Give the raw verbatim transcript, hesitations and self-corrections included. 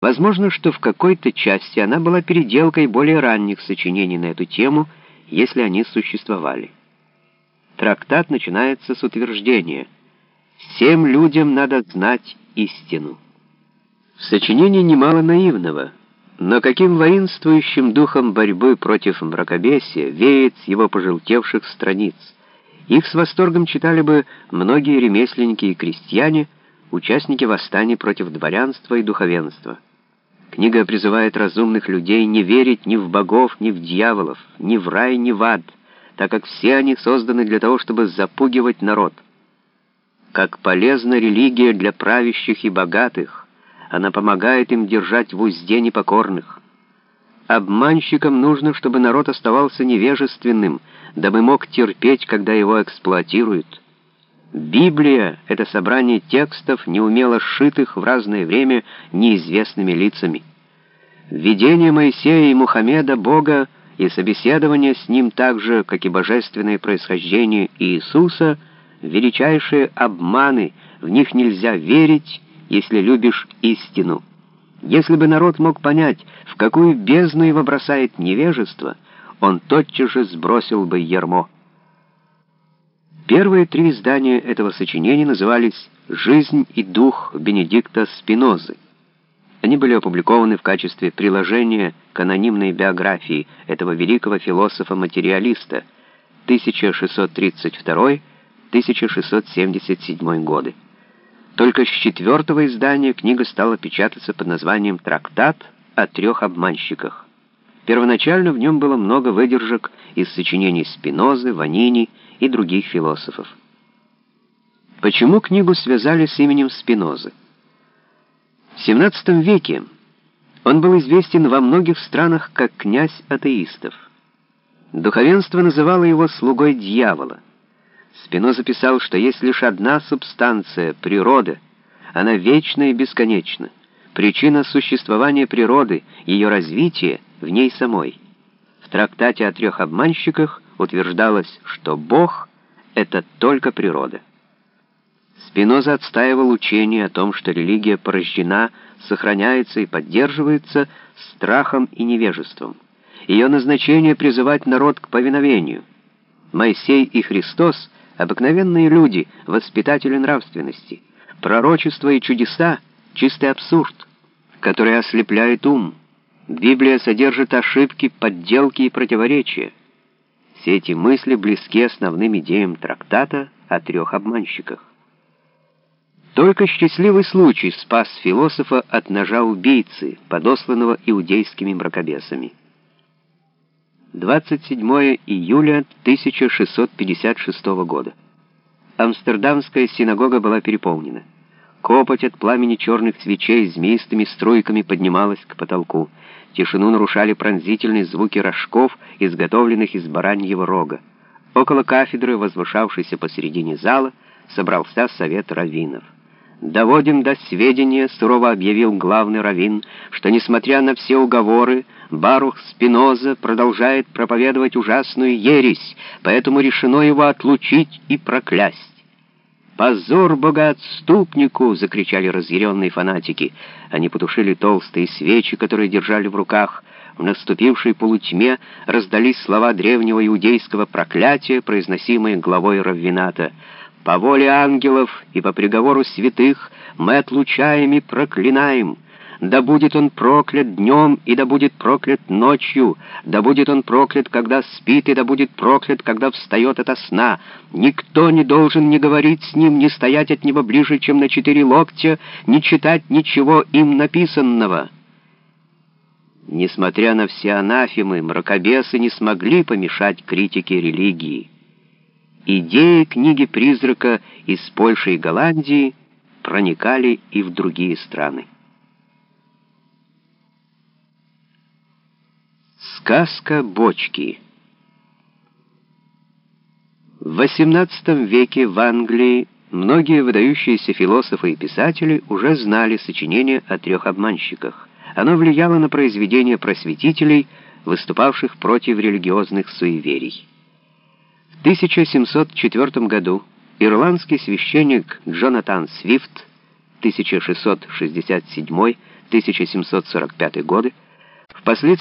Возможно, что в какой-то части она была переделкой более ранних сочинений на эту тему, если они существовали. Трактат начинается с утверждения: «Всем людям надо знать истину». В сочинении немало наивного, но каким воинствующим духом борьбы против мракобесия веет с его пожелтевших страниц. Их с восторгом читали бы многие ремесленники и крестьяне, участники восстаний против дворянства и духовенства. Книга призывает разумных людей не верить ни в богов, ни в дьяволов, ни в рай, ни в ад, так как все они созданы для того, чтобы запугивать народ. Как полезна религия для правящих и богатых, она помогает им держать в узде непокорных. Обманщикам нужно, чтобы народ оставался невежественным, дабы мог терпеть, когда его эксплуатируют. Библия — это собрание текстов, неумело сшитых в разное время неизвестными лицами. Видение Моисея и Мухаммеда, Бога, и собеседование с ним так же, как и божественное происхождение Иисуса — величайшие обманы, в них нельзя верить, если любишь истину. Если бы народ мог понять, в какую бездну его бросает невежество, он тотчас же сбросил бы ярмо. Первые три издания этого сочинения назывались «Жизнь и дух Бенедикта Спинозы». Они были опубликованы в качестве приложения к анонимной биографии этого великого философа-материалиста тысяча шестьсот тридцать второй — тысяча шестьсот семьдесят седьмой годы. Только с четвертого издания книга стала печататься под названием «Трактат о трех обманщиках». Первоначально в нем было много выдержек из сочинений Спинозы, Ванини и других философов. Почему книгу связали с именем Спинозы? В семнадцатом веке он был известен во многих странах как князь атеистов. Духовенство называло его слугой дьявола. Спиноза писал, что есть лишь одна субстанция — природа, она вечна и бесконечна. Причина существования природы, ее развития в ней самой. В трактате о трех обманщиках утверждалось, что Бог — это только природа. Спиноза отстаивал учение о том, что религия порождена, сохраняется и поддерживается страхом и невежеством. Ее назначение — призывать народ к повиновению. Моисей и Христос — обыкновенные люди, воспитатели нравственности. Пророчества и чудеса — чистый абсурд, который ослепляет ум. Библия содержит ошибки, подделки и противоречия. Все эти мысли близки основным идеям трактата о трех обманщиках. Только счастливый случай спас философа от ножа убийцы, подосланного иудейскими мракобесами. двадцать седьмого июля тысяча шестьсот пятьдесят шестого года. Амстердамская синагога была переполнена. Копоть от пламени черных свечей змеистыми струйками поднималась к потолку. Тишину нарушали пронзительные звуки рожков, изготовленных из бараньего рога. Около кафедры, возвышавшейся посередине зала, собрался совет раввинов. «Доводим до сведения», — сурово объявил главный раввин, «что, несмотря на все уговоры, Барух Спиноза продолжает проповедовать ужасную ересь, поэтому решено его отлучить и проклясть». «Позор богоотступнику!» — закричали разъяренные фанатики. Они потушили толстые свечи, которые держали в руках. В наступившей полутьме раздались слова древнего иудейского проклятия, произносимые главой раввината. «По воле ангелов и по приговору святых мы отлучаем и проклинаем. Да будет он проклят днем, и да будет проклят ночью. Да будет он проклят, когда спит, и да будет проклят, когда встает ото сна. Никто не должен ни говорить с ним, ни стоять от него ближе, чем на четыре локтя, ни читать ничего им написанного». Несмотря на все анафемы, мракобесы не смогли помешать критике религии. Идеи книги призрака из Польши и Голландии проникали и в другие страны. Сказка бочки. В восемнадцатом веке в Англии многие выдающиеся философы и писатели уже знали сочинение о трех обманщиках. Оно влияло на произведения просветителей, выступавших против религиозных суеверий. В тысяча семьсот четвёртом году ирландский священник Джонатан Свифт тысяча шестьсот шестьдесят седьмой — тысяча семьсот сорок пятый годы, впоследствии